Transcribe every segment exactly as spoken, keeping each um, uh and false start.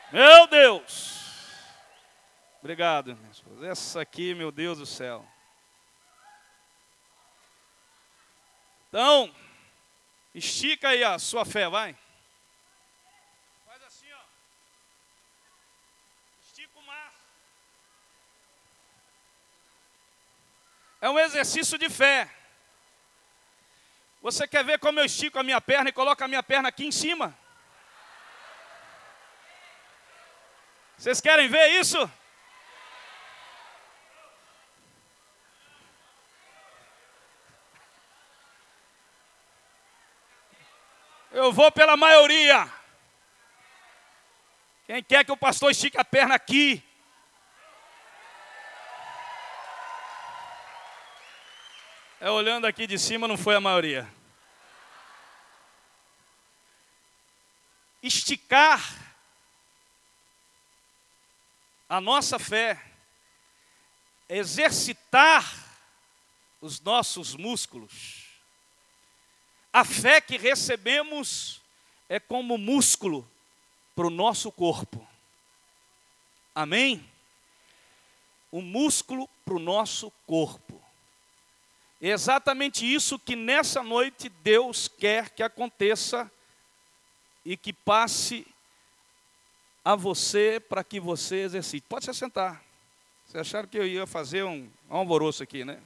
Meu Deus. Obrigado, minha esposa. Essa aqui, meu Deus do céu. Então, estica aí a sua fé, vai. Faz assim, ó. Estica o máximo. É um exercício de fé. Você quer ver como eu estico a minha perna e coloco a minha perna aqui em cima? Vocês querem ver isso? Eu vou pela maioria. Quem quer que o pastor estique a perna aqui? É, olhando aqui de cima, não foi a maioria. Esticar a nossa fé, exercitar os nossos músculos. A fé que recebemos é como músculo para o nosso corpo. Amém? O músculo para o nosso corpo. É exatamente isso que nessa noite Deus quer que aconteça e que passe a você para que você exercite. Pode se sentar. Vocês acharam que eu ia fazer um alvoroço aqui, né?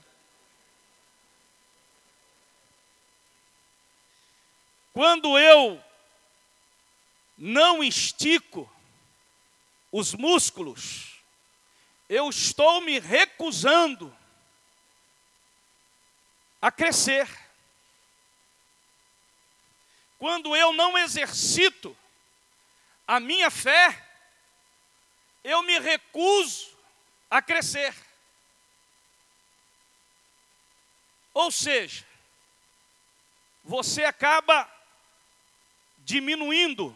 Quando eu não estico os músculos, eu estou me recusando a crescer. Quando eu não exercito a minha fé, eu me recuso a crescer. Ou seja, você acaba diminuindo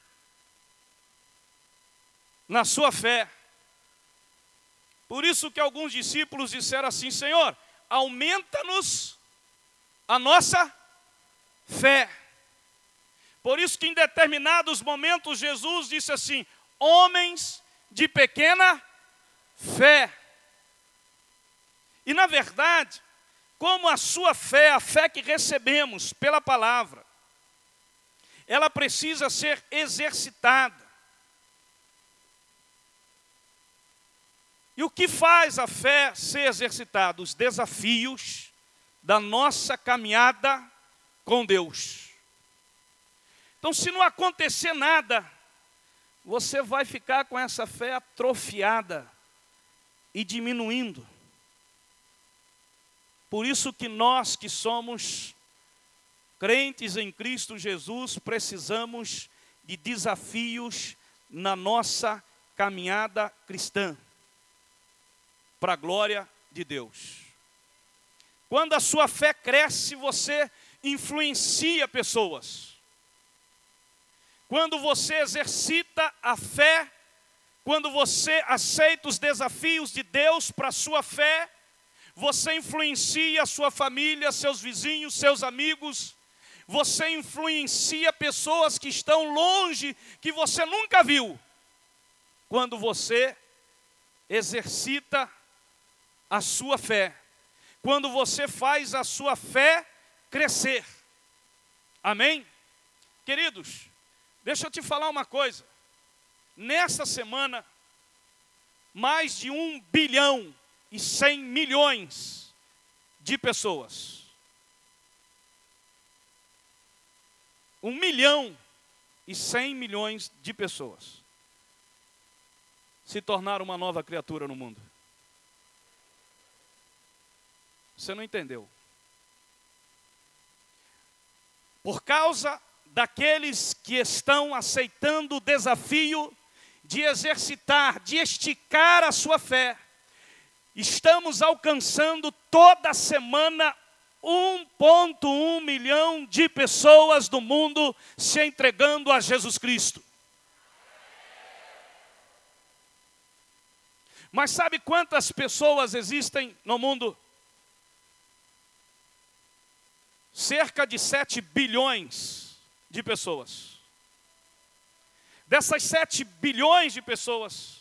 na sua fé. Por isso que alguns discípulos disseram assim: Senhor, aumenta-nos a nossa fé. Por isso que em determinados momentos Jesus disse assim: homens de pequena fé. E na verdade, como a sua fé, a fé que recebemos pela palavra, ela precisa ser exercitada. E o que faz a fé ser exercitada? Os desafios da nossa caminhada com Deus. Então, se não acontecer nada, você vai ficar com essa fé atrofiada e diminuindo. Por isso que nós que somos crentes em Cristo Jesus, precisamos de desafios na nossa caminhada cristã, para a glória de Deus. Quando a sua fé cresce, você influencia pessoas. Quando você exercita a fé, quando você aceita os desafios de Deus para a sua fé, você influencia a sua família, seus vizinhos, seus amigos. Você influencia pessoas que estão longe, que você nunca viu. Quando você exercita a sua fé. Quando você faz a sua fé crescer. Amém? Queridos, deixa eu te falar uma coisa. Nessa semana, mais de um bilhão e cem milhões de pessoas. Um milhão e cem milhões de pessoas se tornaram uma nova criatura no mundo. Você não entendeu. Por causa daqueles que estão aceitando o desafio de exercitar, de esticar a sua fé, estamos alcançando toda semana um vírgula um milhão de pessoas do mundo se entregando a Jesus Cristo. Mas sabe quantas pessoas existem no mundo? Cerca de sete bilhões de pessoas. Dessas sete bilhões de pessoas,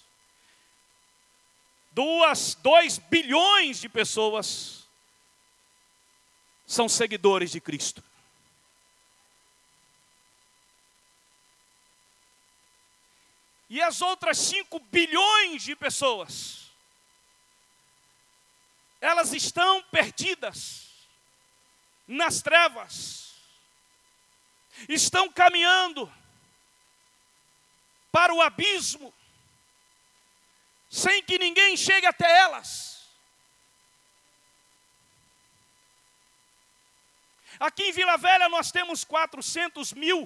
duas, dois bilhões de pessoas são seguidores de Cristo. E as outras cinco bilhões de pessoas, elas estão perdidas nas trevas, estão caminhando para o abismo, sem que ninguém chegue até elas. Aqui em Vila Velha nós temos quatrocentos mil,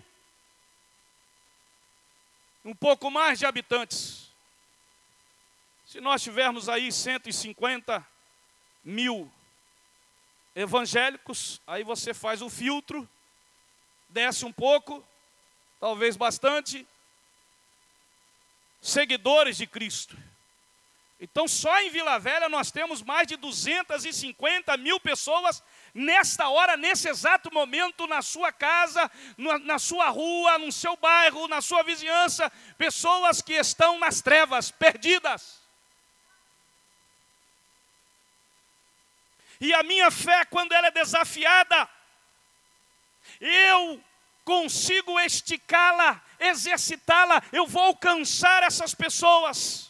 um pouco mais de habitantes. Se nós tivermos aí cento e cinquenta mil evangélicos, aí você faz o filtro, desce um pouco, talvez bastante, seguidores de Cristo. Então só em Vila Velha nós temos mais de duzentas e cinquenta mil pessoas nesta hora, nesse exato momento, na sua casa, na, na sua rua, no seu bairro, na sua vizinhança, pessoas que estão nas trevas, perdidas. E a minha fé, quando ela é desafiada, eu consigo esticá-la, exercitá-la, eu vou alcançar essas pessoas.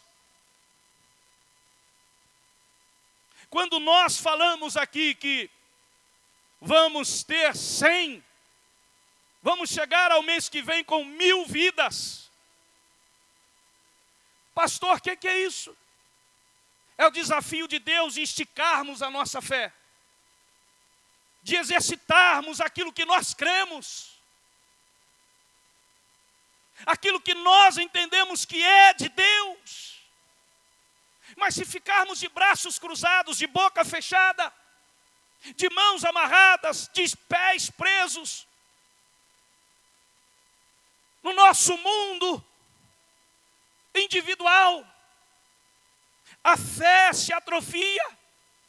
Quando nós falamos aqui que vamos ter cem, vamos chegar ao mês que vem com mil vidas. Pastor, o que, que é isso? É o desafio de Deus de esticarmos a nossa fé, de exercitarmos aquilo que nós cremos, aquilo que nós entendemos que é de Deus. Mas se ficarmos de braços cruzados, de boca fechada, de mãos amarradas, de pés presos, no nosso mundo individual, a fé se atrofia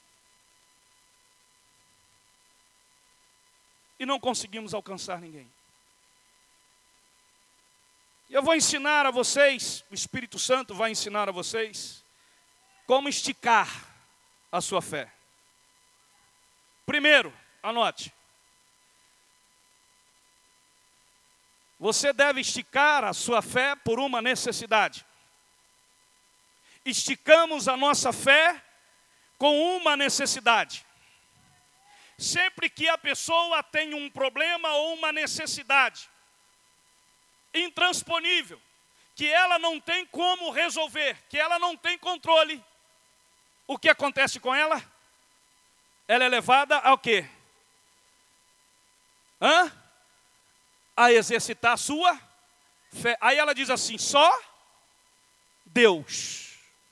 e não conseguimos alcançar ninguém. E eu vou ensinar a vocês, o Espírito Santo vai ensinar a vocês, como esticar a sua fé. Primeiro, anote. Você deve esticar a sua fé por uma necessidade. Esticamos a nossa fé com uma necessidade. Sempre que a pessoa tem um problema ou uma necessidade intransponível, que ela não tem como resolver, que ela não tem controle, o que acontece com ela? Ela é levada ao quê? Hã? A exercitar a sua fé. Aí ela diz assim, só Deus.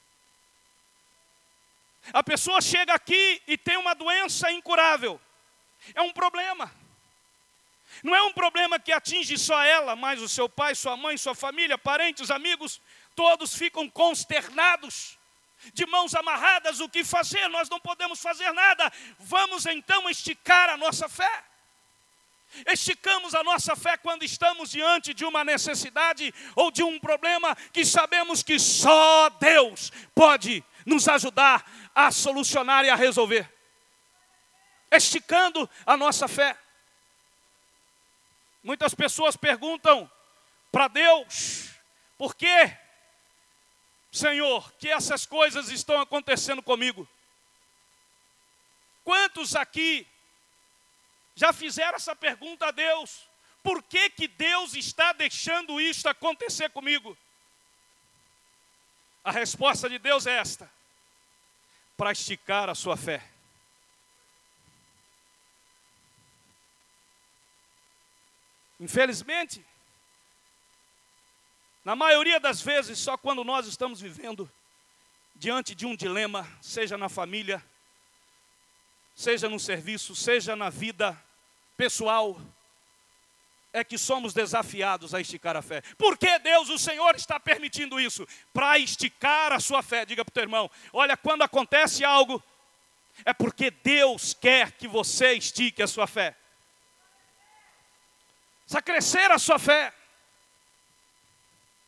A pessoa chega aqui e tem uma doença incurável. É um problema. Não é um problema que atinge só ela, mas o seu pai, sua mãe, sua família, parentes, amigos, todos ficam consternados, de mãos amarradas, o que fazer? Nós não podemos fazer nada. Vamos então esticar a nossa fé. Esticamos a nossa fé quando estamos diante de uma necessidade ou de um problema que sabemos que só Deus pode nos ajudar a solucionar e a resolver. Esticando a nossa fé. Muitas pessoas perguntam para Deus, por quê, Senhor, que essas coisas estão acontecendo comigo? Quantos aqui já fizeram essa pergunta a Deus? Por que que Deus está deixando isto acontecer comigo? A resposta de Deus é esta: para esticar a sua fé. Infelizmente, na maioria das vezes, só quando nós estamos vivendo diante de um dilema, seja na família, seja no serviço, seja na vida pessoal, é que somos desafiados a esticar a fé. Por que Deus, o Senhor, está permitindo isso? Para esticar a sua fé. Diga para o teu irmão, olha, quando acontece algo, é porque Deus quer que você estique a sua fé. Precisa crescer a sua fé.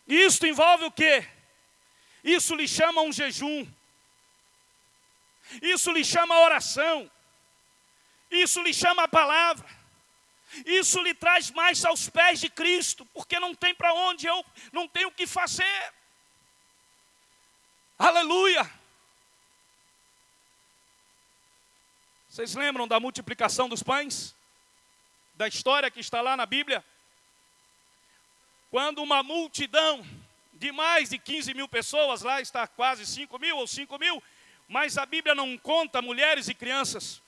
Isto envolve o quê? Isso lhe chama um jejum. Isso lhe chama oração. Isso lhe chama a palavra. Isso lhe traz mais aos pés de Cristo, porque não tem para onde, eu não tenho o que fazer. Aleluia! Vocês lembram da multiplicação dos pães? Da história que está lá na Bíblia? Quando uma multidão de mais de quinze mil pessoas, lá está quase cinco mil ou cinco mil, mas a Bíblia não conta mulheres e crianças.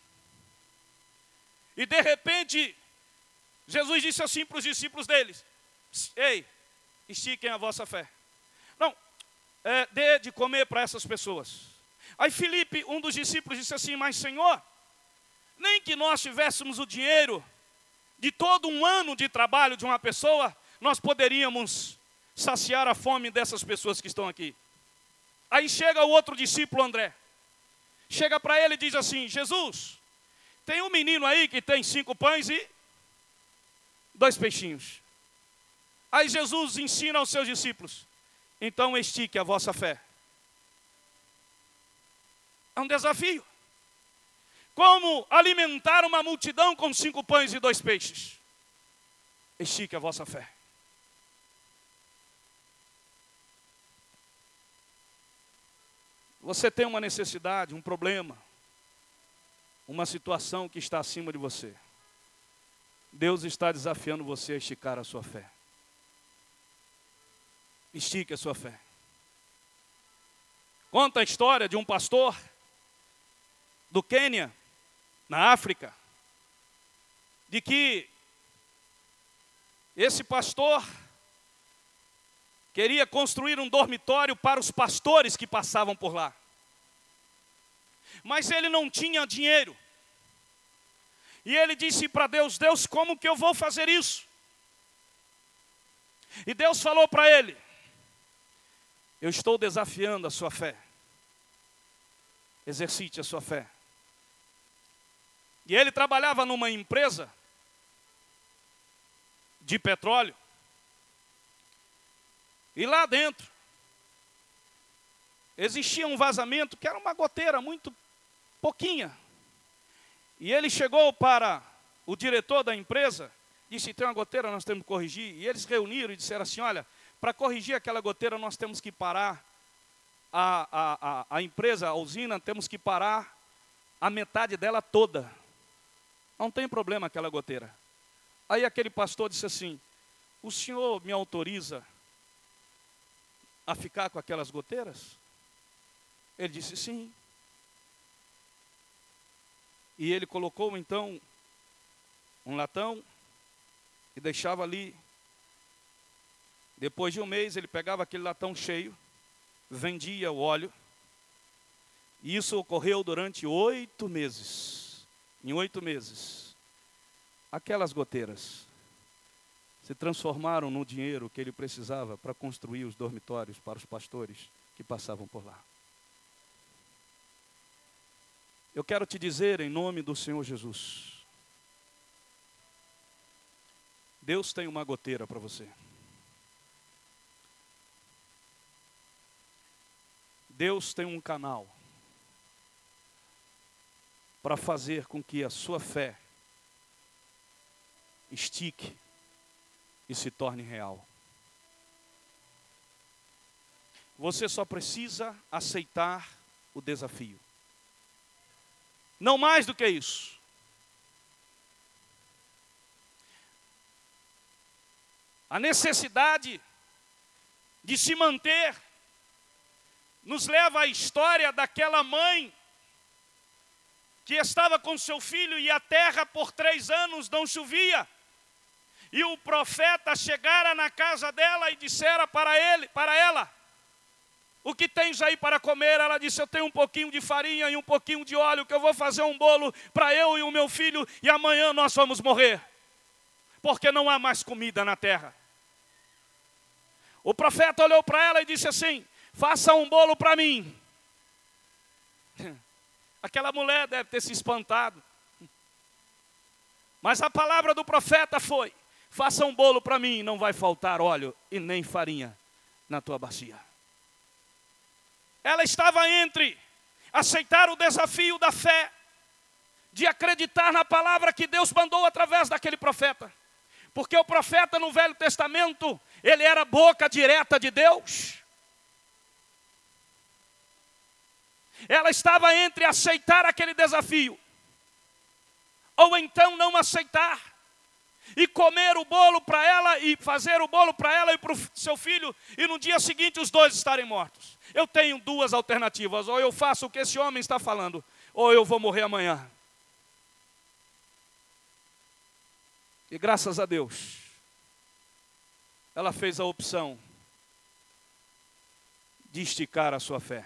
E de repente, Jesus disse assim para os discípulos deles: ei, estiquem a vossa fé. Não, é, dê de comer para essas pessoas. Aí Filipe, um dos discípulos, disse assim: mas Senhor, nem que nós tivéssemos o dinheiro de todo um ano de trabalho de uma pessoa, nós poderíamos saciar a fome dessas pessoas que estão aqui. Aí chega o outro discípulo, André. Chega para ele e diz assim: Jesus, tem um menino aí que tem cinco pães e dois peixinhos. Aí Jesus ensina aos seus discípulos: então estique a vossa fé. É um desafio. Como alimentar uma multidão com cinco pães e dois peixes? Estique a vossa fé. Você tem uma necessidade, um problema, uma situação que está acima de você. Deus está desafiando você a esticar a sua fé. Estique a sua fé. Conta a história de um pastor do Quênia, na África, de que esse pastor queria construir um dormitório para os pastores que passavam por lá. Mas ele não tinha dinheiro. E ele disse para Deus: Deus, como que eu vou fazer isso? E Deus falou para ele: eu estou desafiando a sua fé. Exercite a sua fé. E ele trabalhava numa empresa de petróleo. E lá dentro existia um vazamento que era uma goteira muito pouquinha. E ele chegou para o diretor da empresa, disse: tem uma goteira, nós temos que corrigir. E eles reuniram e disseram assim: olha, para corrigir aquela goteira nós temos que parar a, a, a, a empresa, a usina, temos que parar a metade dela toda. Não tem problema aquela goteira. Aí aquele pastor disse assim: o senhor me autoriza a ficar com aquelas goteiras? Ele disse sim. E ele colocou então um latão e deixava ali. Depois de um mês ele pegava aquele latão cheio, vendia o óleo. E isso ocorreu durante oito meses. Em oito meses, aquelas goteiras se transformaram no dinheiro que ele precisava para construir os dormitórios para os pastores que passavam por lá. Eu quero te dizer, em nome do Senhor Jesus, Deus tem uma goteira para você. Deus tem um canal para fazer com que a sua fé estique e se torne real. Você só precisa aceitar o desafio. Não mais do que isso. A necessidade de se manter nos leva à história daquela mãe que estava com seu filho e a terra por três anos não chovia. E o profeta chegara na casa dela e dissera para ele, para ela: o que tens aí para comer? Ela disse: eu tenho um pouquinho de farinha e um pouquinho de óleo, que eu vou fazer um bolo para eu e o meu filho, e amanhã nós vamos morrer, porque não há mais comida na terra. O profeta olhou para ela e disse assim: faça um bolo para mim. Aquela mulher deve ter se espantado. Mas a palavra do profeta foi: faça um bolo para mim, não vai faltar óleo e nem farinha na tua bacia. Ela estava entre aceitar o desafio da fé, de acreditar na palavra que Deus mandou através daquele profeta. Porque o profeta no Velho Testamento, ele era a boca direta de Deus. Ela estava entre aceitar aquele desafio, ou então não aceitar, e comer o bolo para ela, e fazer o bolo para ela e para o seu filho, e no dia seguinte os dois estarem mortos. Eu tenho duas alternativas: ou eu faço o que esse homem está falando, ou eu vou morrer amanhã. E graças a Deus, ela fez a opção de esticar a sua fé.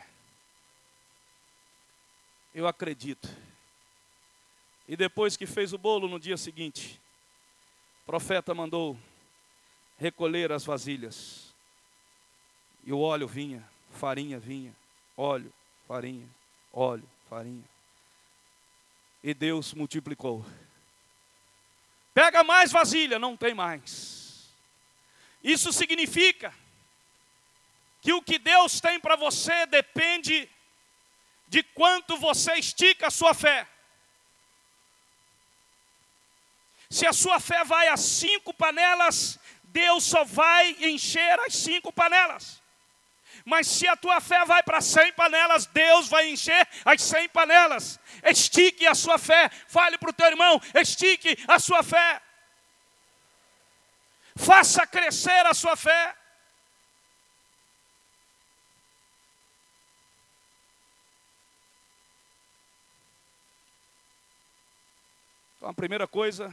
Eu acredito. E depois que fez o bolo, no dia seguinte, o profeta mandou recolher as vasilhas. E o óleo vinha, farinha vinha, óleo, farinha, óleo, farinha. E Deus multiplicou. Pega mais vasilha, não tem mais. Isso significa que o que Deus tem para você depende de quanto você estica a sua fé. Se a sua fé vai a cinco panelas, Deus só vai encher as cinco panelas. Mas se a tua fé vai para cem panelas, Deus vai encher as cem panelas. Estique a sua fé. Fale para o teu irmão, estique a sua fé. Faça crescer a sua fé. Então, a primeira coisa,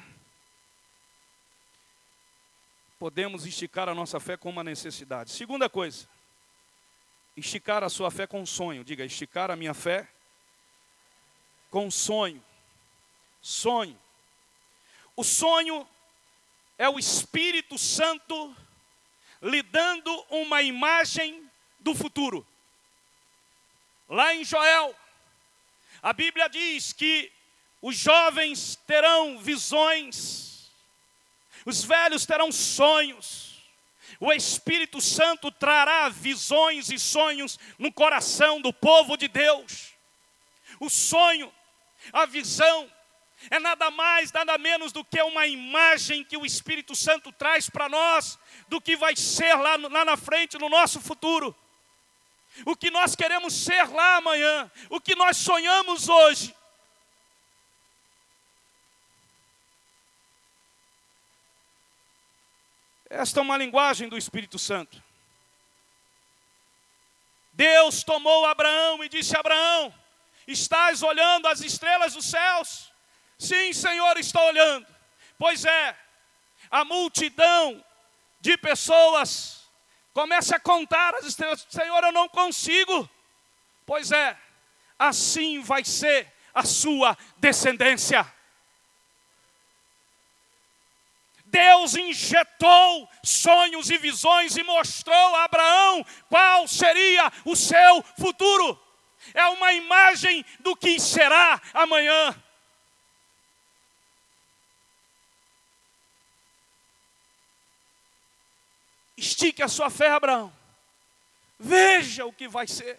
podemos esticar a nossa fé com uma necessidade. Segunda coisa, esticar a sua fé com um sonho. Diga, esticar a minha fé com um sonho. Sonho. O sonho é o Espírito Santo lhe dando uma imagem do futuro. Lá em Joel, a Bíblia diz que os jovens terão visões, os velhos terão sonhos. O Espírito Santo trará visões e sonhos no coração do povo de Deus. O sonho, a visão, é nada mais, nada menos do que uma imagem que o Espírito Santo traz para nós, do que vai ser lá, lá na frente, no nosso futuro. O que nós queremos ser lá amanhã, o que nós sonhamos hoje. Esta é uma linguagem do Espírito Santo. Deus tomou Abraão e disse a Abraão: estás olhando as estrelas dos céus? Sim, Senhor, estou olhando. Pois é, a multidão de pessoas começa a contar as estrelas. Senhor, eu não consigo. Pois é, assim vai ser a sua descendência. Deus injetou sonhos e visões e mostrou a Abraão qual seria o seu futuro. É uma imagem do que será amanhã. Estique a sua fé, Abraão. Veja o que vai ser.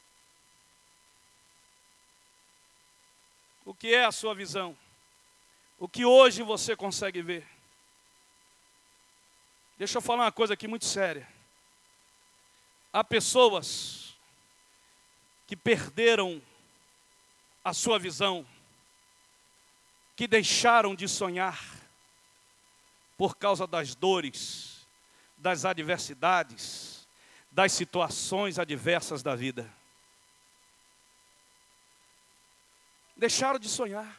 O que é a sua visão? O que hoje você consegue ver? Deixa eu falar uma coisa aqui muito séria. Há pessoas que perderam a sua visão, que deixaram de sonhar por causa das dores, das adversidades, das situações adversas da vida. Deixaram de sonhar.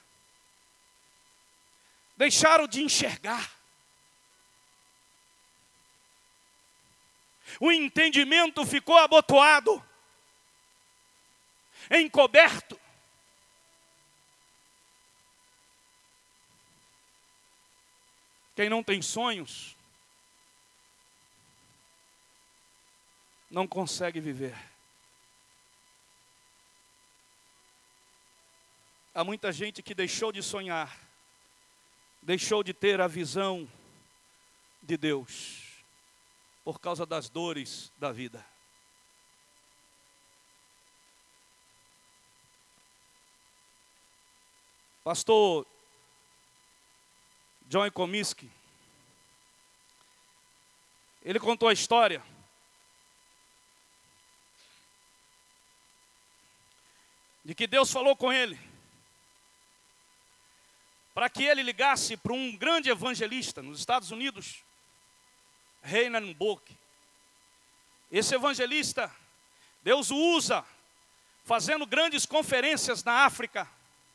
Deixaram de enxergar. O entendimento ficou abotoado, encoberto. Quem não tem sonhos, não consegue viver. Há muita gente que deixou de sonhar, deixou de ter a visão de Deus, por causa das dores da vida. Pastor John Comiskey, ele contou a história de que Deus falou com ele para que ele ligasse para um grande evangelista nos Estados Unidos, Reinhard Bonnke. Esse evangelista, Deus o usa fazendo grandes conferências na África,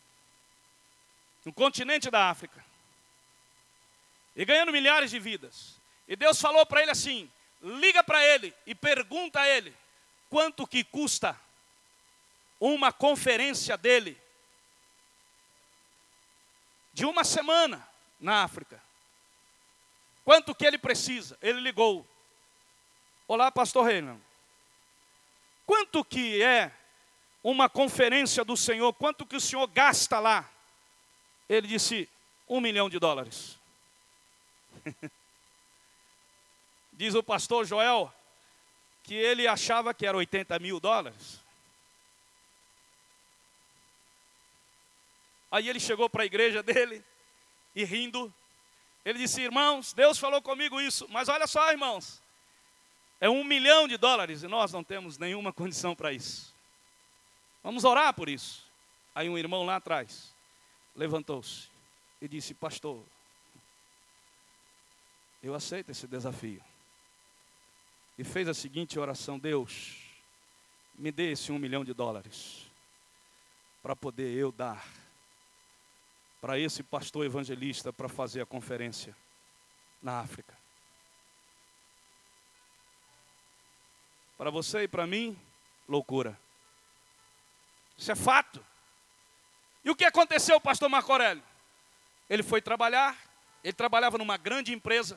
no continente da África, e ganhando milhares de vidas. E Deus falou para ele assim: liga para ele e pergunta a ele quanto que custa uma conferência dele de uma semana na África. Quanto que ele precisa? Ele ligou. Olá, pastor Renan. Quanto que é uma conferência do Senhor? Quanto que o Senhor gasta lá? Ele disse, um milhão de dólares. Diz o pastor Joel que ele achava que era oitenta mil dólares. Aí ele chegou para a igreja dele e rindo, ele disse, irmãos, Deus falou comigo isso, mas olha só, irmãos, é um milhão de dólares e nós não temos nenhuma condição para isso. Vamos orar por isso. Aí um irmão lá atrás levantou-se e disse, pastor, eu aceito esse desafio. E fez a seguinte oração, Deus, me dê esse um milhão de dólares para poder eu dar para esse pastor evangelista para fazer a conferência na África. Para você e para mim, loucura. Isso é fato. E o que aconteceu, pastor Marco Aurélio? Ele foi trabalhar, ele trabalhava numa grande empresa,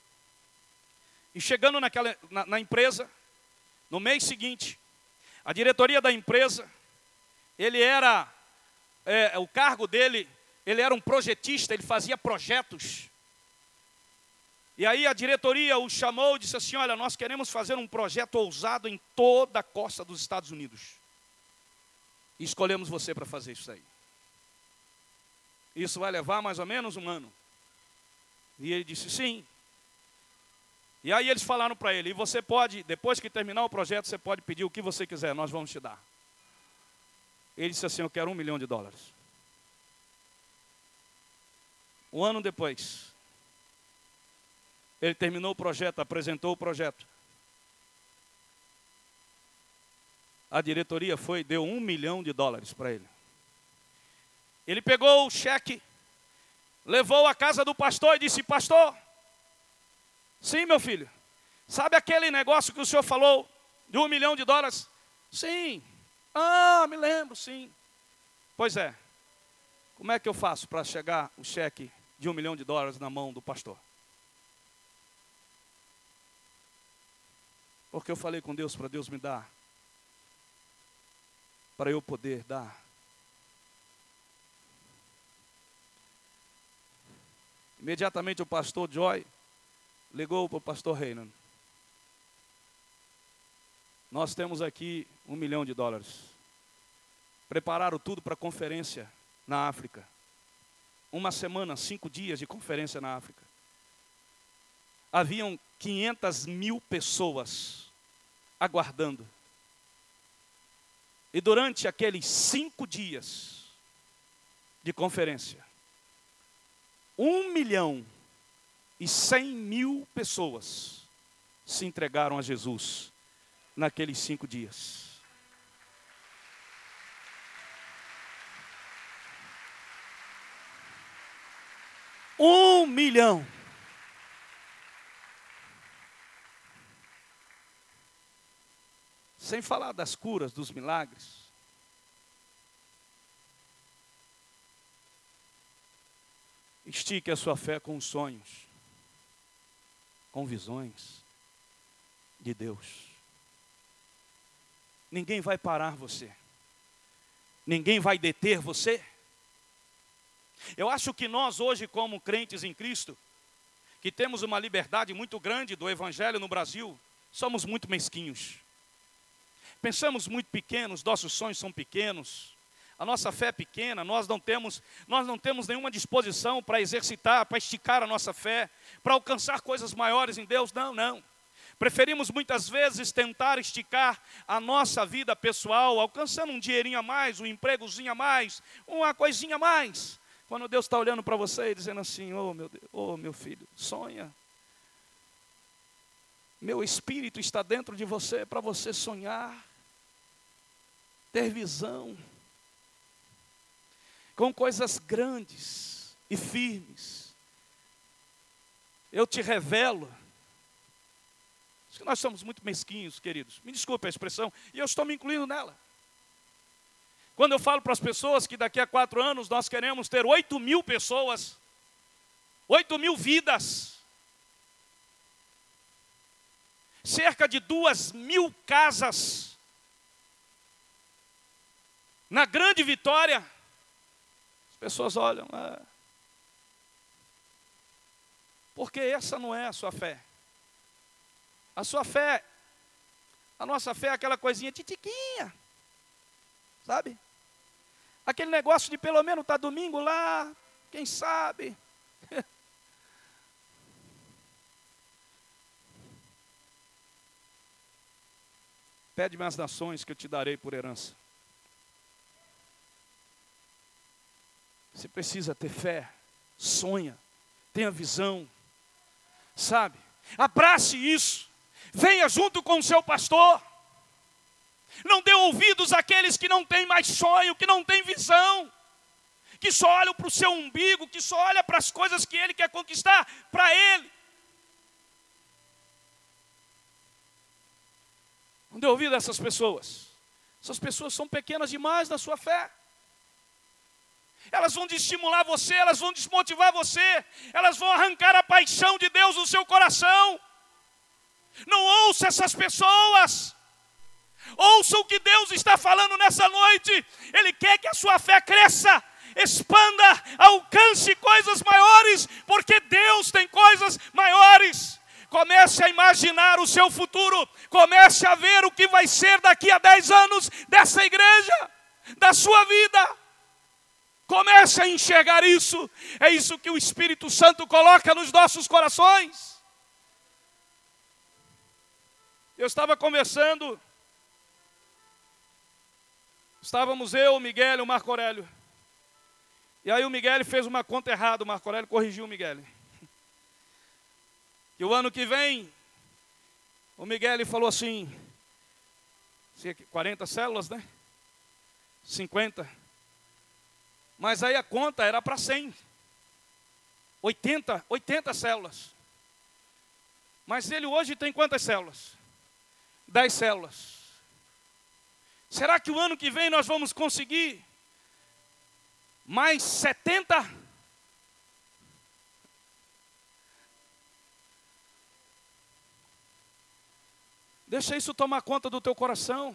e chegando naquela, na, na empresa, no mês seguinte, a diretoria da empresa, ele era, é, o cargo dele, ele era um projetista, ele fazia projetos. E aí a diretoria o chamou e disse assim, olha, nós queremos fazer um projeto ousado em toda a costa dos Estados Unidos. E escolhemos você para fazer isso aí. Isso vai levar mais ou menos um ano. E ele disse, sim. E aí eles falaram para ele, e você pode, depois que terminar o projeto, você pode pedir o que você quiser, nós vamos te dar. Ele disse assim, eu quero um milhão de dólares. Um ano depois, ele terminou o projeto, apresentou o projeto. A diretoria foi, deu um milhão de dólares para ele. Ele pegou o cheque, levou à casa do pastor e disse, pastor, sim, meu filho, sabe aquele negócio que o senhor falou de um milhão de dólares? Sim. Ah, me lembro, sim. Pois é. Como é que eu faço para chegar o cheque de um milhão de dólares na mão do pastor? Porque eu falei com Deus para Deus me dar, para eu poder dar. Imediatamente o pastor Joy ligou para o pastor Reinhard. Nós temos aqui um milhão de dólares. Prepararam tudo para a conferência na África. Uma semana, cinco dias de conferência na África. Haviam quinhentas mil pessoas aguardando. E durante aqueles cinco dias de conferência, um milhão e cem mil pessoas se entregaram a Jesus naqueles cinco dias. Um milhão. Sem falar das curas, dos milagres. Estique a sua fé com sonhos, com visões de Deus. Ninguém vai parar você. Ninguém vai deter você. Eu acho que nós hoje, como crentes em Cristo, que temos uma liberdade muito grande do evangelho no Brasil, somos muito mesquinhos. Pensamos muito pequenos, nossos sonhos são pequenos, a nossa fé é pequena, nós não temos, nós não temos nenhuma disposição para exercitar, para esticar a nossa fé, para alcançar coisas maiores em Deus. Não, não. Preferimos muitas vezes tentar esticar a nossa vida pessoal, alcançando um dinheirinho a mais, um empregozinho a mais, uma coisinha a mais. Quando Deus está olhando para você e dizendo assim: oh meu Deus, oh meu filho, sonha. Meu espírito está dentro de você para você sonhar, ter visão, com coisas grandes e firmes. Eu te revelo. Acho que nós somos muito mesquinhos, queridos. Me desculpe a expressão, e eu estou me incluindo nela. Quando eu falo para as pessoas que daqui a quatro anos nós queremos ter oito mil pessoas, oito mil vidas, cerca de duas mil casas, na Grande Vitória, as pessoas olham, ah, porque essa não é a sua fé. A sua fé, a nossa fé é aquela coisinha titiquinha, sabe? Aquele negócio de pelo menos estar domingo lá, quem sabe. Pede-me as nações que eu te darei por herança. Você precisa ter fé, sonha, tenha visão, sabe? Abrace isso. Venha junto com o seu pastor. Não dê ouvidos àqueles que não têm mais sonho, que não têm visão, que só olham para o seu umbigo, que só olham para as coisas que ele quer conquistar para ele. Não dê ouvido a essas pessoas. Essas pessoas são pequenas demais na sua fé. Elas vão desestimular você, elas vão desmotivar você, elas vão arrancar a paixão de Deus do seu coração. Não ouça essas pessoas. Ouça o que Deus está falando nessa noite. Ele quer que a sua fé cresça, expanda, alcance coisas maiores, porque Deus tem coisas maiores. Comece a imaginar o seu futuro. Comece a ver o que vai ser daqui a dez anos dessa igreja, da sua vida. Comece a enxergar isso. É isso que o Espírito Santo coloca nos nossos corações. Eu estava conversando, estávamos eu, o Miguel e o Marco Aurélio. E aí o Miguel fez uma conta errada, o Marco Aurélio corrigiu o Miguel. E o ano que vem, o Miguel falou assim, quarenta células, né? cinquenta. Mas aí a conta era para cem. oitenta, oitenta células. Mas ele hoje tem quantas células? dez células. Será que o ano que vem nós vamos conseguir mais setenta? Deixa isso tomar conta do teu coração.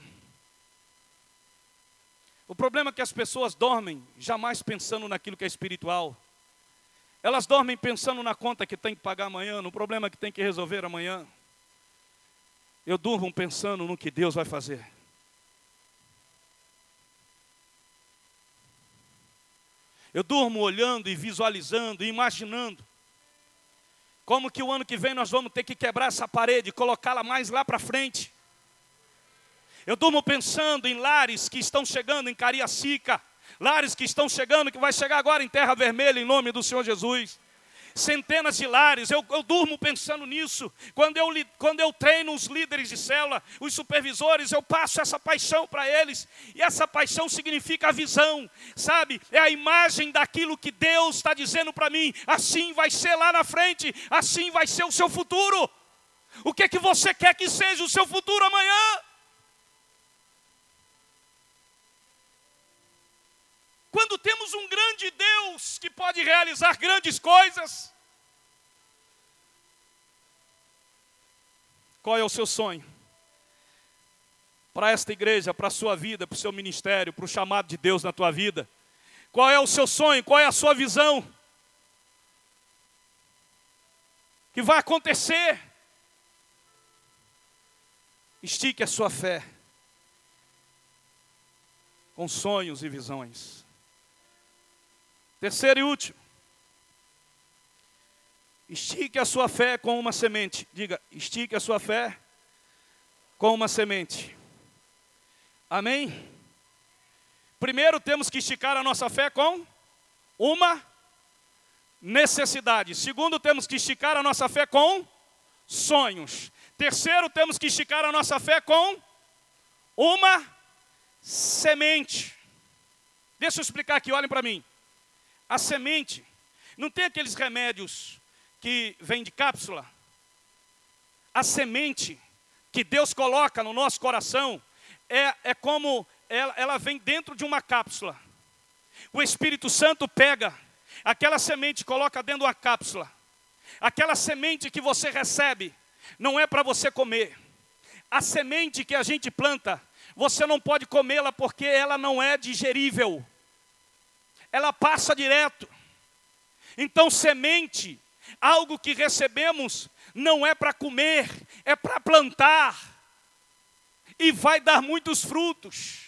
O problema é que as pessoas dormem jamais pensando naquilo que é espiritual. Elas dormem pensando na conta que tem que pagar amanhã, no problema que tem que resolver amanhã. Eu durmo pensando no que Deus vai fazer. Eu durmo olhando e visualizando e imaginando como que o ano que vem nós vamos ter que quebrar essa parede, colocá-la mais lá para frente. Eu durmo pensando em lares que estão chegando em Cariacica, lares que estão chegando, que vai chegar agora em Terra Vermelha, em nome do Senhor Jesus. Centenas de lares, eu, eu durmo pensando nisso. Quando eu, quando eu treino os líderes de célula, os supervisores, eu passo essa paixão para eles. E essa paixão significa a visão, sabe? É a imagem daquilo que Deus está dizendo para mim. Assim vai ser lá na frente, assim vai ser o seu futuro. O que é que você quer que seja o seu futuro amanhã? Quando temos um grande Deus que pode realizar grandes coisas, qual é o seu sonho? Para esta igreja, para a sua vida, para o seu ministério, para o chamado de Deus na tua vida. Qual é o seu sonho? Qual é a sua visão? que vai acontecer. Estique a sua fé com sonhos e visões. Terceiro e último. Estique a sua fé com uma semente. Diga, estique a sua fé com uma semente. Amém? Primeiro temos que esticar a nossa fé com uma necessidade. Segundo, temos que esticar a nossa fé com sonhos. Terceiro, temos que esticar a nossa fé com uma semente. Deixa eu explicar aqui, olhem para mim. A semente, não tem aqueles remédios que vêm de cápsula? A semente que Deus coloca no nosso coração é, é como ela, ela vem dentro de uma cápsula. O Espírito Santo pega aquela semente e coloca dentro de uma cápsula. Aquela semente que você recebe não é para você comer. A semente que a gente planta, você não pode comê-la porque ela não é digerível. Ela passa direto. Então semente, algo que recebemos, não é para comer, é para plantar. E vai dar muitos frutos.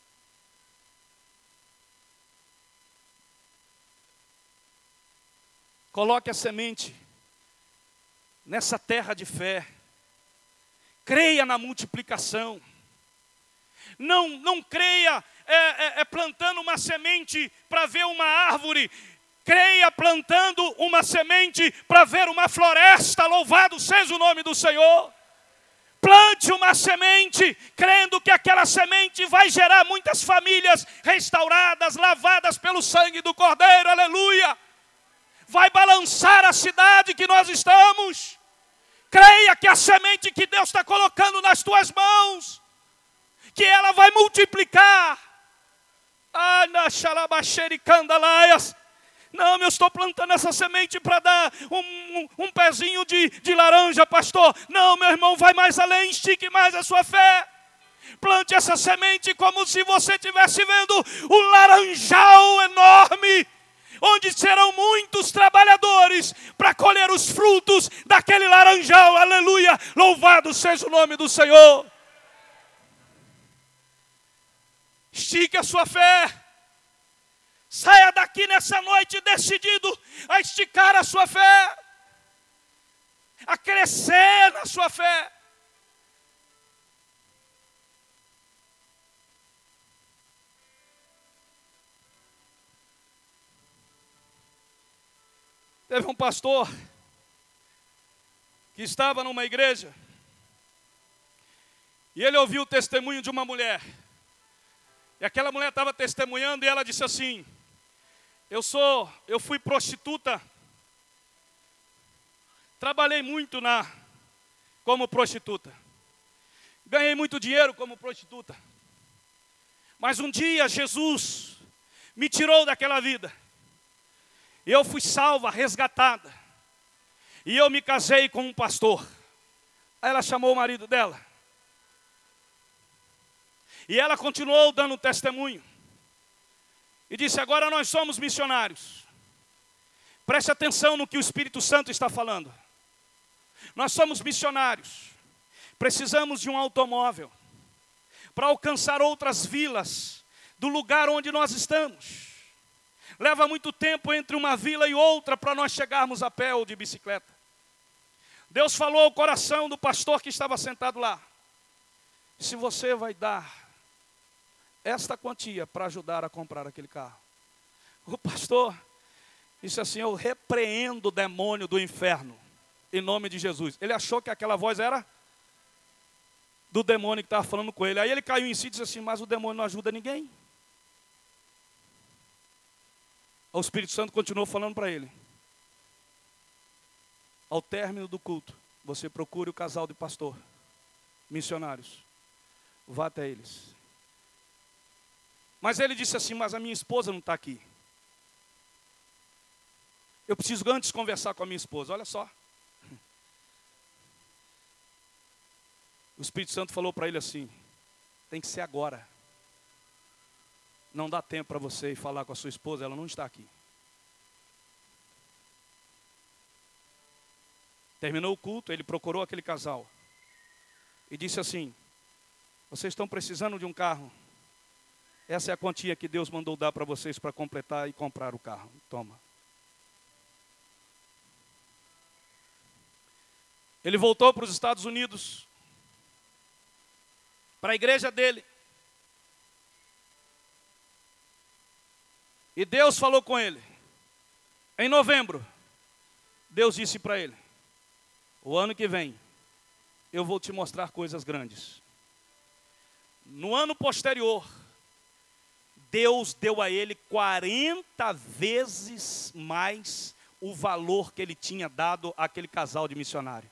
Coloque a semente nessa terra de fé. Creia na multiplicação. Não, não creia é, é, é plantando uma semente para ver uma árvore. Creia plantando uma semente para ver uma floresta. Louvado seja o nome do Senhor. Plante uma semente, crendo que aquela semente vai gerar muitas famílias restauradas, lavadas pelo sangue do Cordeiro. Aleluia. Vai balançar a cidade que nós estamos. Creia que a semente que Deus está colocando nas tuas mãos, que ela vai multiplicar. Ah, na xalabaxericandalaias. Não, eu estou plantando essa semente para dar um, um, um pezinho de, de laranja, pastor. Não, meu irmão, vai mais além, estique mais a sua fé. Plante essa semente como se você estivesse vendo um laranjal enorme, onde serão muitos trabalhadores para colher os frutos daquele laranjal. Aleluia, louvado seja o nome do Senhor. Estique a sua fé. Saia daqui nessa noite decidido a esticar a sua fé, a crescer na sua fé. Teve um pastor que estava numa igreja e ele ouviu o testemunho de uma mulher. E aquela mulher estava testemunhando e ela disse assim: Eu sou, eu fui prostituta, trabalhei muito na, como prostituta, ganhei muito dinheiro como prostituta, mas um dia Jesus me tirou daquela vida, e eu fui salva, resgatada, e eu me casei com um pastor. Aí ela chamou o marido dela, e ela continuou dando testemunho, e disse: agora nós somos missionários. Preste atenção no que o Espírito Santo está falando. Nós somos missionários. Precisamos de um automóvel para alcançar outras vilas do lugar onde nós estamos. Leva muito tempo entre uma vila e outra para nós chegarmos a pé ou de bicicleta. Deus falou ao coração do pastor que estava sentado lá: se você vai dar esta quantia para ajudar a comprar aquele carro. O pastor disse assim: eu repreendo o demônio do inferno, em nome de Jesus. Ele achou que aquela voz era do demônio que estava falando com ele. Aí ele caiu em si e disse assim: mas o demônio não ajuda ninguém. O Espírito Santo continuou falando para ele: ao término do culto, você procure o casal de pastor, missionários, vá até eles. Mas ele disse assim: mas a minha esposa não está aqui. Eu preciso antes conversar com a minha esposa. Olha só. O Espírito Santo falou para ele assim: tem que ser agora. Não dá tempo para você ir falar com a sua esposa, ela não está aqui. Terminou o culto, ele procurou aquele casal e disse assim: vocês estão precisando de um carro? Essa é a quantia que Deus mandou dar para vocês para completar e comprar o carro. Toma. Ele voltou para os Estados Unidos, para a igreja dele. E Deus falou com ele. Em novembro, Deus disse para ele: o ano que vem, eu vou te mostrar coisas grandes. No ano posterior, Deus deu a ele quarenta vezes mais o valor que ele tinha dado àquele casal de missionário.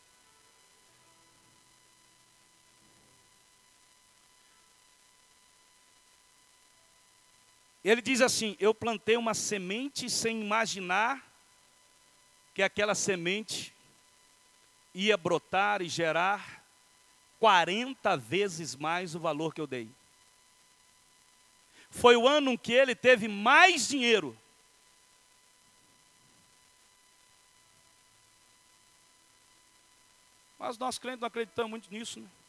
Ele diz assim: eu plantei uma semente sem imaginar que aquela semente ia brotar e gerar quarenta vezes mais o valor que eu dei. Foi o ano em que ele teve mais dinheiro. Mas nós crentes não acreditamos muito nisso, né?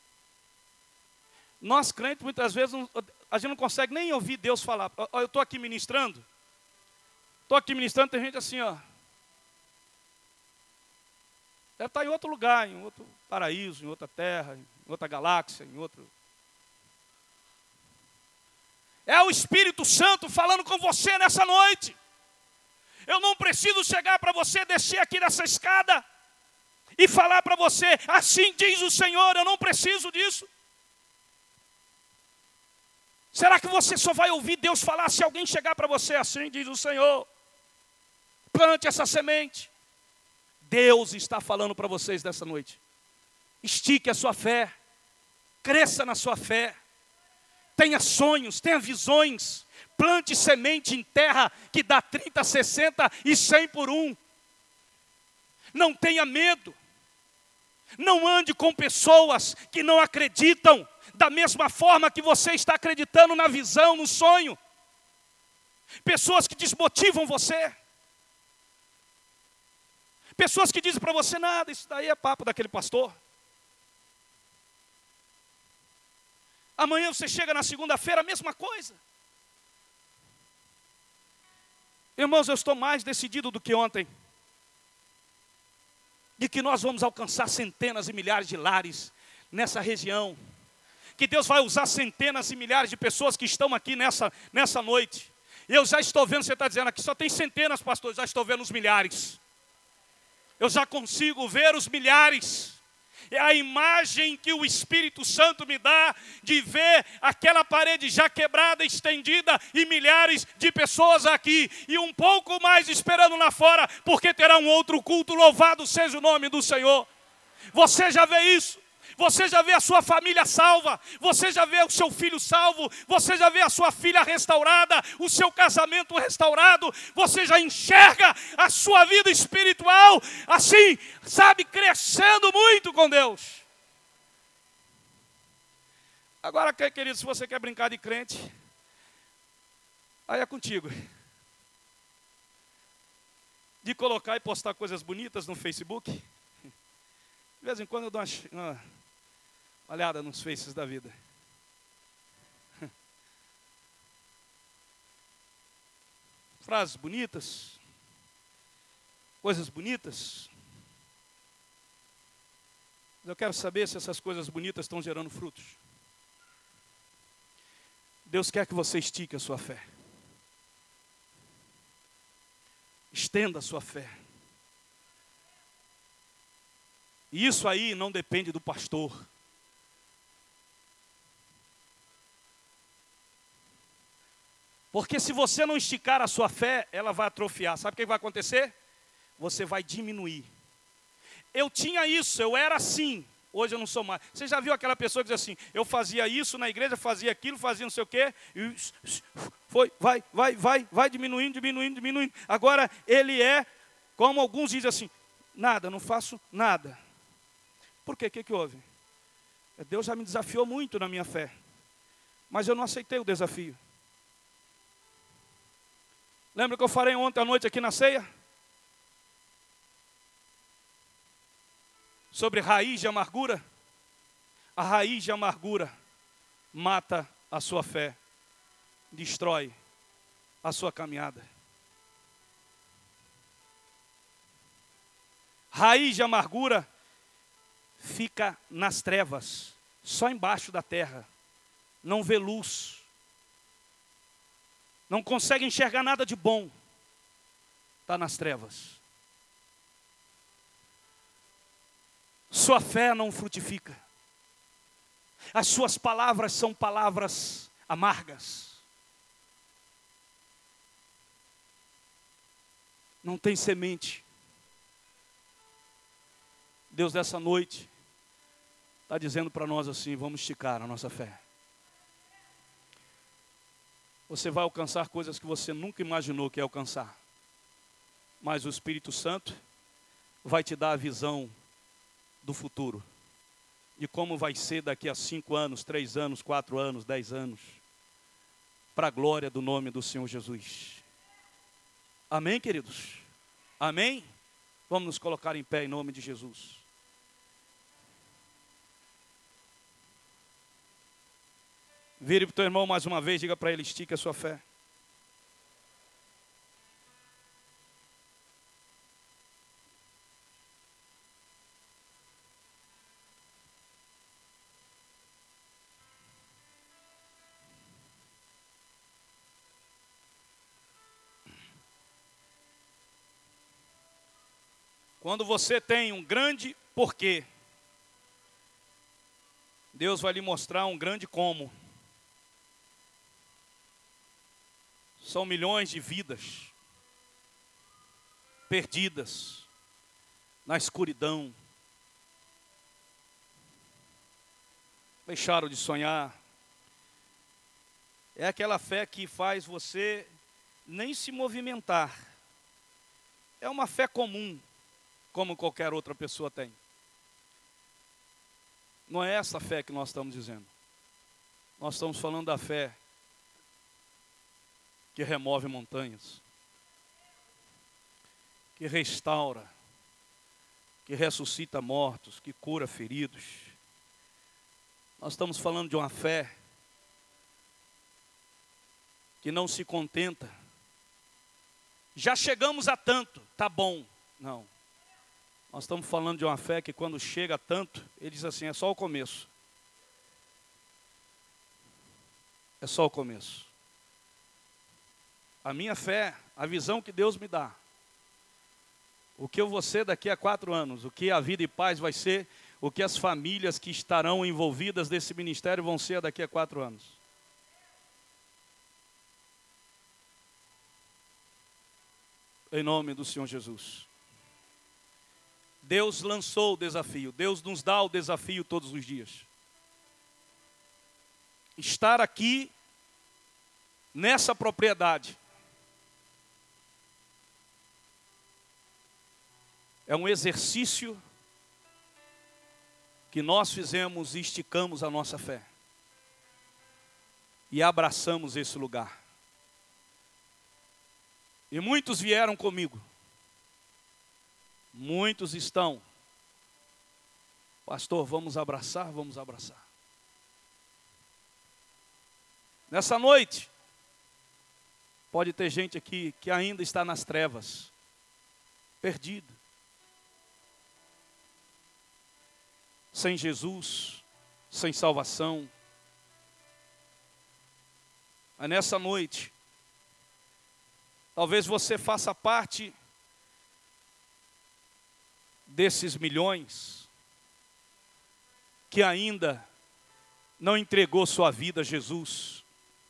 Nós crentes muitas vezes não, a gente não consegue nem ouvir Deus falar. Eu estou aqui ministrando. Estou aqui ministrando, tem gente assim, ó. Deve estar em outro lugar, em outro paraíso, em outra terra, em outra galáxia, em outro... É o Espírito Santo falando com você nessa noite. Eu não preciso chegar para você, descer aqui nessa escada e falar para você: assim diz o Senhor. Eu não preciso disso. Será que você só vai ouvir Deus falar se alguém chegar para você? Assim diz o Senhor. Plante essa semente. Deus está falando para vocês nessa noite. Estique a sua fé. Cresça na sua fé. Tenha sonhos, tenha visões. Plante semente em terra que dá trinta, sessenta e cem por um. Não tenha medo. Não ande com pessoas que não acreditam da mesma forma que você está acreditando na visão, no sonho. Pessoas que desmotivam você. Pessoas que dizem para você: nada, isso daí é papo daquele pastor. Amanhã você chega na segunda-feira, a mesma coisa. Irmãos, eu estou mais decidido do que ontem de que nós vamos alcançar centenas e milhares de lares nessa região. Que Deus vai usar centenas e milhares de pessoas que estão aqui nessa, nessa noite. Eu já estou vendo, você está dizendo aqui, só tem centenas, pastor, já estou vendo os milhares. Eu já consigo ver os milhares. É a imagem que o Espírito Santo me dá de ver aquela parede já quebrada, estendida, e milhares de pessoas aqui, e um pouco mais esperando lá fora, porque terá um outro culto. Louvado seja o nome do Senhor. Você já vê isso? Você já vê a sua família salva, você já vê o seu filho salvo, você já vê a sua filha restaurada, o seu casamento restaurado, você já enxerga a sua vida espiritual, assim, sabe, crescendo muito com Deus. Agora, querido, se você quer brincar de crente, aí é contigo. De colocar e postar coisas bonitas no Facebook. De vez em quando eu dou uma... uma olhada nos faces da vida. Frases bonitas, coisas bonitas. Eu quero saber se essas coisas bonitas estão gerando frutos. Deus quer que você estique a sua fé. Estenda a sua fé. E isso aí não depende do pastor. Porque se você não esticar a sua fé, ela vai atrofiar. Sabe o que vai acontecer? Você vai diminuir. Eu tinha isso, eu era assim. Hoje eu não sou mais. Você já viu aquela pessoa que diz assim: eu fazia isso na igreja, fazia aquilo, fazia não sei o quê. E foi, vai, vai, vai, vai diminuindo, diminuindo, diminuindo. Agora ele é, como alguns dizem assim: nada, não faço nada. Por quê? O que que houve? Deus já me desafiou muito na minha fé. Mas eu não aceitei o desafio. Lembra que eu falei ontem à noite aqui na ceia? sobre raiz de amargura? A raiz de amargura mata a sua fé, destrói a sua caminhada. Raiz de amargura fica nas trevas, só embaixo da terra, não vê luz, não consegue enxergar nada de bom, está nas trevas. Sua fé não frutifica, as suas palavras são palavras amargas, não tem semente. Deus, dessa noite, está dizendo para nós assim: vamos esticar a nossa fé. Você vai alcançar coisas que você nunca imaginou que ia alcançar. Mas o Espírito Santo vai te dar a visão do futuro. De como vai ser daqui a cinco anos, três anos, quatro anos, dez anos. Para a glória do nome do Senhor Jesus. Amém, queridos? Amém? Vamos nos colocar em pé em nome de Jesus. Vire para o teu irmão mais uma vez, diga para ele: estique a sua fé. Quando você tem um grande porquê, Deus vai lhe mostrar um grande como. São milhões de vidas perdidas na escuridão. Deixaram de sonhar. É aquela fé que faz você nem se movimentar. É uma fé comum, como qualquer outra pessoa tem. Não é essa fé que nós estamos dizendo. Nós estamos falando da fé que remove montanhas, que restaura, que ressuscita mortos, que cura feridos. Nós estamos falando de uma fé que não se contenta. Já chegamos a tanto, tá bom. Não. Nós estamos falando de uma fé que quando chega a tanto, ele diz assim: é só o começo. É só o começo. A minha fé, a visão que Deus me dá, o que eu vou ser daqui a quatro anos, o que a Vida e Paz vai ser, o que as famílias que estarão envolvidas nesse ministério vão ser daqui a quatro anos. Em nome do Senhor Jesus. Deus lançou o desafio, Deus nos dá o desafio todos os dias. Estar aqui, nessa propriedade, é um exercício que nós fizemos e esticamos a nossa fé. E abraçamos esse lugar. E muitos vieram comigo. Muitos estão. Pastor, vamos abraçar, vamos abraçar. Nessa noite, pode ter gente aqui que ainda está nas trevas, perdido. Sem Jesus, sem salvação. Mas nessa noite, talvez você faça parte desses milhões que ainda não entregou sua vida a Jesus.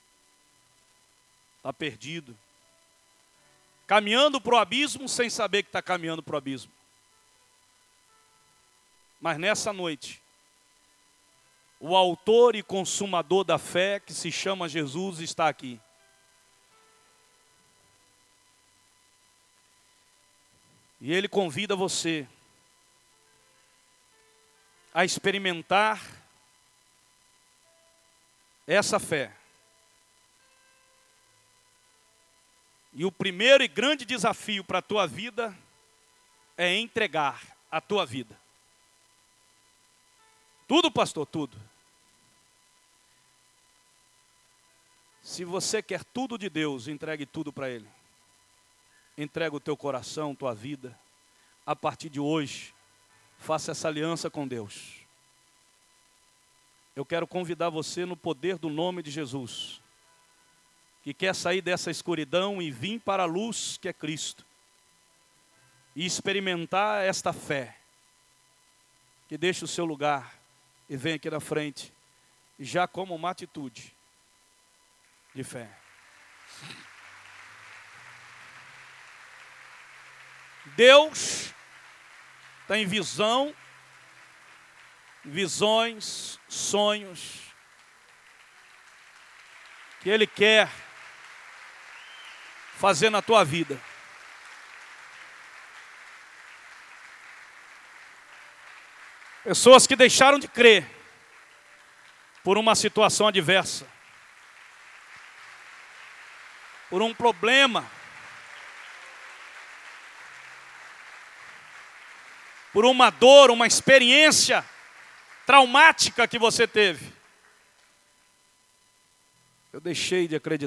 Está perdido. Caminhando para o abismo sem saber que está caminhando para o abismo. Mas nessa noite, o autor e consumador da fé, que se chama Jesus, está aqui. E Ele convida você a experimentar essa fé. E o primeiro e grande desafio para a tua vida é entregar a tua vida. Tudo, pastor, tudo. Se você quer tudo de Deus, entregue tudo para Ele. Entrega o teu coração, tua vida. A partir de hoje, faça essa aliança com Deus. Eu quero convidar você no poder do nome de Jesus, que quer sair dessa escuridão e vir para a luz que é Cristo, e experimentar esta fé, que deixe o seu lugar e vem aqui na frente, já como uma atitude de fé. Deus tem visão, visões, sonhos, que Ele quer fazer na tua vida. Pessoas que deixaram de crer por uma situação adversa, por um problema, por uma dor, uma experiência traumática que você teve. Eu deixei de acreditar.